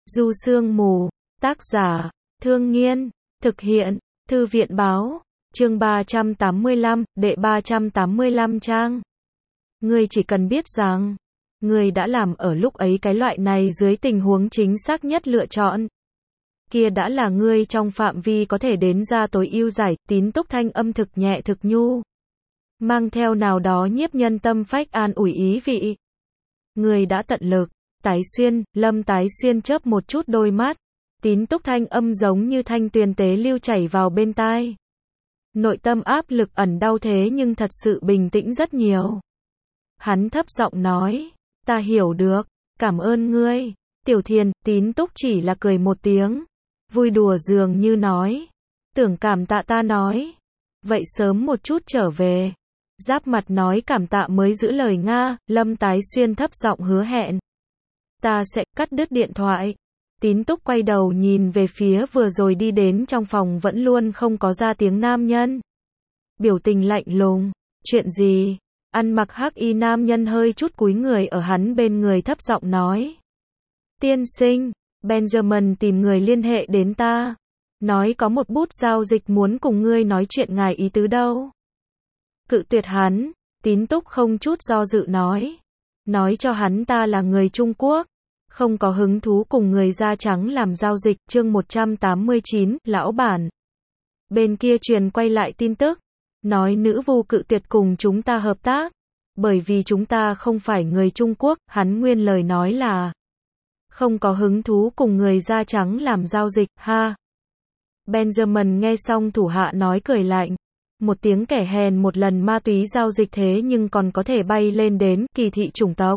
Du Sương Mù, tác giả, Thương Nghiên, thực hiện, Thư viện Báo, chương 385, đệ 385 trang. Ngươi chỉ cần biết rằng, ngươi đã làm ở lúc ấy cái loại này dưới tình huống chính xác nhất lựa chọn. Kia đã là ngươi trong phạm vi có thể đến ra tối ưu giải, Tín Túc thanh âm thực nhẹ thực nhu. Mang theo nào đó nhiếp nhân tâm phách an ủi ý vị. Ngươi đã tận lực. Tái Xuyên, Lâm Tái Xuyên chớp một chút đôi mắt. Tín Túc thanh âm giống như thanh tuyền tế lưu chảy vào bên tai. Nội tâm áp lực ẩn đau thế nhưng thật sự bình tĩnh rất nhiều. Hắn thấp giọng nói, ta hiểu được, cảm ơn ngươi. Tiểu Thiền, Tín Túc chỉ là cười một tiếng. Vui đùa dường như nói, tưởng cảm tạ ta nói. Vậy sớm một chút trở về. Giáp mặt nói cảm tạ mới giữ lời Nga, Lâm Tái Xuyên thấp giọng hứa hẹn. Ta sẽ cắt đứt điện thoại. Tín Túc quay đầu nhìn về phía vừa rồi đi đến trong phòng vẫn luôn không có ra tiếng nam nhân. Biểu tình lạnh lùng. Chuyện gì? Ăn mặc hắc y nam nhân hơi chút cúi người ở hắn bên người thấp giọng nói. Tiên sinh, Benjamin tìm người liên hệ đến ta. Nói có một bút giao dịch muốn cùng ngươi nói chuyện ngài ý tứ đâu. Cự tuyệt hắn, Tín Túc không chút do dự nói. Nói cho hắn ta là người Trung Quốc. Không có hứng thú cùng người da trắng làm giao dịch, chương 189, lão bản. Bên kia truyền quay lại tin tức. Nói nữ vu cự tuyệt cùng chúng ta hợp tác. Bởi vì chúng ta không phải người Trung Quốc, hắn nguyên lời nói là. Không có hứng thú cùng người da trắng làm giao dịch, ha. Benjamin nghe xong thủ hạ nói cười lạnh. Một tiếng kẻ hèn một lần ma túy giao dịch thế nhưng còn có thể bay lên đến kỳ thị chủng tộc.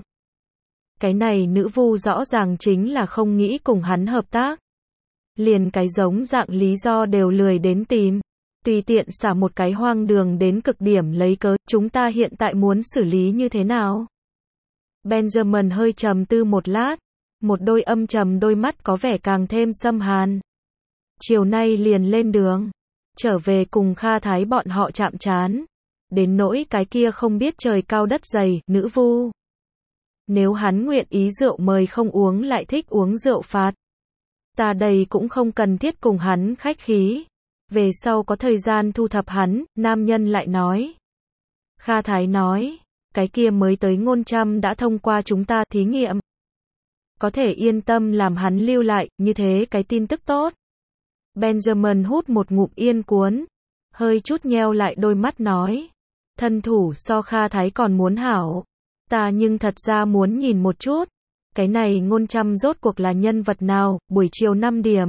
Cái này nữ vu rõ ràng chính là không nghĩ cùng hắn hợp tác. Liền cái giống dạng lý do đều lười đến tìm. Tùy tiện xả một cái hoang đường đến cực điểm lấy cớ, chúng ta hiện tại muốn xử lý như thế nào? Benjamin hơi trầm tư một lát. Một đôi âm trầm đôi mắt có vẻ càng thêm xâm hàn. Chiều nay liền lên đường. Trở về cùng Kha Thái bọn họ chạm trán. Đến nỗi cái kia không biết trời cao đất dày, nữ vu. Nếu hắn nguyện ý rượu mời không uống lại thích uống rượu phạt. Ta đây cũng không cần thiết cùng hắn khách khí. Về sau có thời gian thu thập hắn, nam nhân lại nói. Kha Thái nói, cái kia mới tới Ngôn Trăm đã thông qua chúng ta thí nghiệm. Có thể yên tâm làm hắn lưu lại, như thế cái tin tức tốt. Benjamin hút một ngụm yên cuốn. Hơi chút nheo lại đôi mắt nói. Thân thủ so Kha Thái còn muốn hảo. Ta nhưng thật ra muốn nhìn một chút. Cái này Ngôn Trăm rốt cuộc là nhân vật nào, buổi chiều 5 điểm.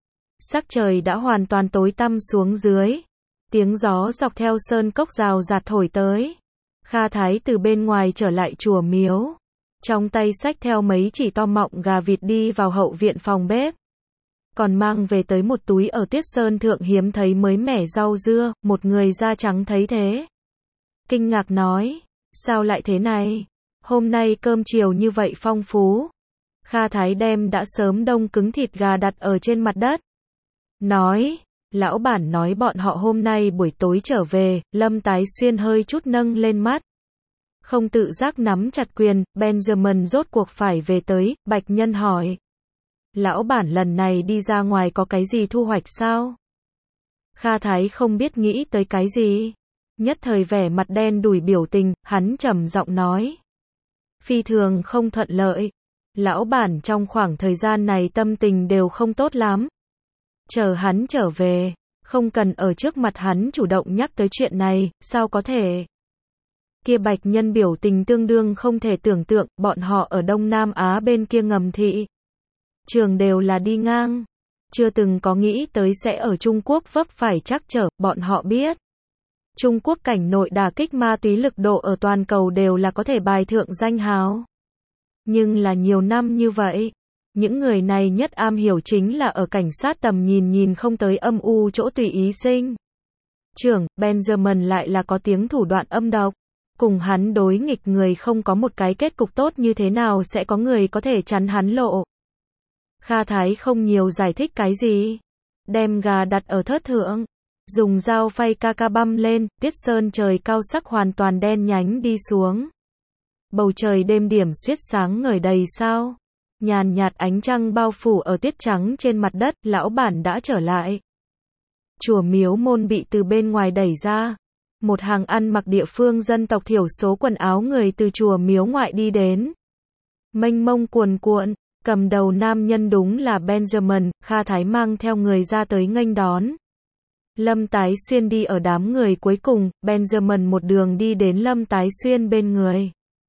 Sắc trời đã hoàn toàn tối tăm xuống dưới. Tiếng gió dọc theo sơn cốc rào rạt thổi tới. Kha Thái từ bên ngoài trở lại chùa miếu. Trong tay xách theo mấy chỉ to mọng gà vịt đi vào hậu viện phòng bếp. Còn mang về tới một túi ở Tiết Sơn Thượng hiếm thấy mới mẻ rau dưa, một người da trắng thấy thế. Kinh ngạc nói, sao lại thế này? Hôm nay cơm chiều như vậy phong phú. Kha Thái đem đã sớm đông cứng thịt gà đặt ở trên mặt đất. Nói, lão bản nói bọn họ hôm nay buổi tối trở về, Lâm Tái Xuyên hơi chút nâng lên mắt. Không tự giác nắm chặt quyền, Benjamin rốt cuộc phải về tới, Bạch Nhân hỏi. Lão bản lần này đi ra ngoài có cái gì thu hoạch sao? Kha Thái không biết nghĩ tới cái gì. Nhất thời vẻ mặt đen đủi biểu tình, hắn trầm giọng nói. Phi thường không thuận lợi. Lão bản trong khoảng thời gian này tâm tình đều không tốt lắm. Chờ hắn trở về, không cần ở trước mặt hắn chủ động nhắc tới chuyện này, sao có thể? Kia Bạch Nhân biểu tình tương đương không thể tưởng tượng, bọn họ ở Đông Nam Á bên kia ngầm thị. Trường đều là đi ngang. Chưa từng có nghĩ tới sẽ ở Trung Quốc vấp phải trắc trở, bọn họ biết. Trung Quốc cảnh nội đả kích ma túy lực độ ở toàn cầu đều là có thể bài thượng danh hào. Nhưng là nhiều năm như vậy, những người này nhất am hiểu chính là ở cảnh sát tầm nhìn không tới âm u chỗ tùy ý sinh. Trưởng, Benjamin lại là có tiếng thủ đoạn âm độc. Cùng hắn đối nghịch người không có một cái kết cục tốt như thế nào sẽ có người có thể chắn hắn lộ. Kha Thái không nhiều giải thích cái gì. Đem gà đặt ở thớt thượng. Dùng dao phay ca ca băm lên, Tiết Sơn trời cao sắc hoàn toàn đen nhánh đi xuống. Bầu trời đêm điểm suyết sáng ngời đầy sao. Nhàn nhạt ánh trăng bao phủ ở tiết trắng trên mặt đất, lão bản đã trở lại. Chùa miếu môn bị từ bên ngoài đẩy ra. Một hàng ăn mặc địa phương dân tộc thiểu số quần áo người từ chùa miếu ngoại đi đến. Mênh mông cuồn cuộn, cầm đầu nam nhân đúng là Benjamin, Kha Thái mang theo người ra tới nghênh đón. Lâm Tái Xuyên đi ở đám người cuối cùng, Benjamin một đường đi đến Lâm Tái Xuyên bên người.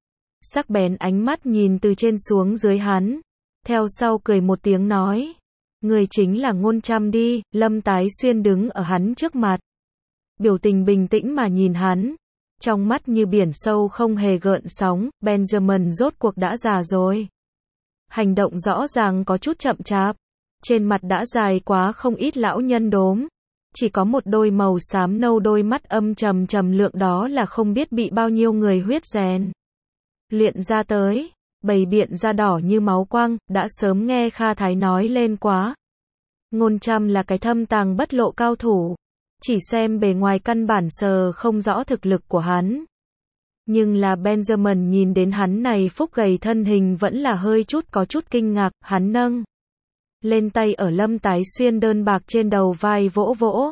Sắc bén ánh mắt nhìn từ trên xuống dưới hắn. Theo sau cười một tiếng nói. Người chính là Ngôn Trăm đi, Lâm Tái Xuyên đứng ở hắn trước mặt. Biểu tình bình tĩnh mà nhìn hắn. Trong mắt như biển sâu không hề gợn sóng, Benjamin rốt cuộc đã già rồi. Hành động rõ ràng có chút chậm chạp. Trên mặt đã dài quá không ít lão nhân đốm. Chỉ có một đôi màu xám nâu đôi mắt âm trầm trầm lượng đó là không biết bị bao nhiêu người huyết rèn luyện ra tới, bầy biện da đỏ như máu quang, đã sớm nghe Kha Thái nói lên quá. Ngôn Trăm là cái thâm tàng bất lộ cao thủ, chỉ xem bề ngoài căn bản sờ không rõ thực lực của hắn. Nhưng là Benjamin nhìn đến hắn này phúc gầy thân hình vẫn là hơi chút có chút kinh ngạc, hắn nâng lên tay ở Lâm Tái Xuyên đơn bạc trên đầu vai vỗ vỗ.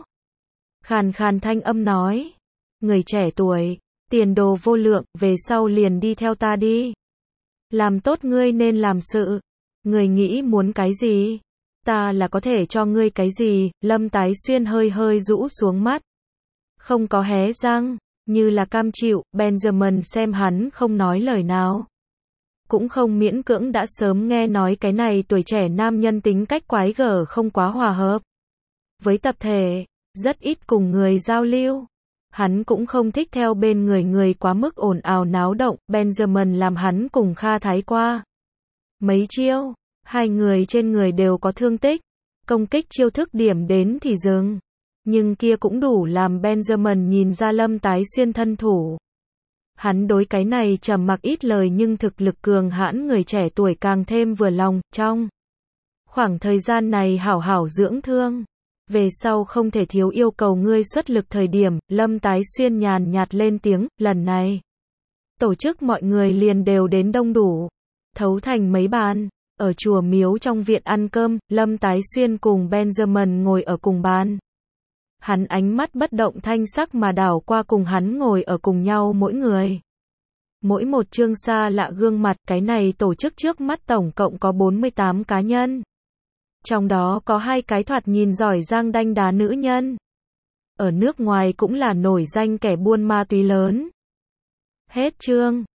Khàn khàn thanh âm nói, người trẻ tuổi, tiền đồ vô lượng, về sau liền đi theo ta đi. Làm tốt ngươi nên làm sự. Người nghĩ muốn cái gì? Ta là có thể cho ngươi cái gì? Lâm Tái Xuyên hơi hơi rũ xuống mắt. Không có hé răng, như là cam chịu, Benjamin xem hắn không nói lời nào. Cũng không miễn cưỡng đã sớm nghe nói cái này tuổi trẻ nam nhân tính cách quái gở không quá hòa hợp. Với tập thể, rất ít cùng người giao lưu. Hắn cũng không thích theo bên người quá mức ồn ào náo động, Benjamin làm hắn cùng Kha Thái qua. Mấy chiêu, hai người trên người đều có thương tích, công kích chiêu thức điểm đến thì dừng. Nhưng kia cũng đủ làm Benjamin nhìn ra Lâm Tái Xuyên thân thủ. Hắn đối cái này trầm mặc ít lời nhưng thực lực cường hãn người trẻ tuổi càng thêm vừa lòng, trong khoảng thời gian này hảo hảo dưỡng thương. Về sau không thể thiếu yêu cầu ngươi xuất lực thời điểm, Lâm Tái Xuyên nhàn nhạt lên tiếng, lần này. Tổ chức mọi người liền đều đến đông đủ. Thấu thành mấy bàn, ở chùa miếu trong viện ăn cơm, Lâm Tái Xuyên cùng Benjamin ngồi ở cùng bàn. Hắn ánh mắt bất động thanh sắc mà đảo qua cùng hắn ngồi ở cùng nhau mỗi người. Mỗi một chương xa lạ gương mặt, cái này tổ chức trước mắt tổng cộng có 48 cá nhân. Trong đó có 2 cái thoạt nhìn giỏi giang đanh đá nữ nhân. Ở nước ngoài cũng là nổi danh kẻ buôn ma túy lớn. Hết chương.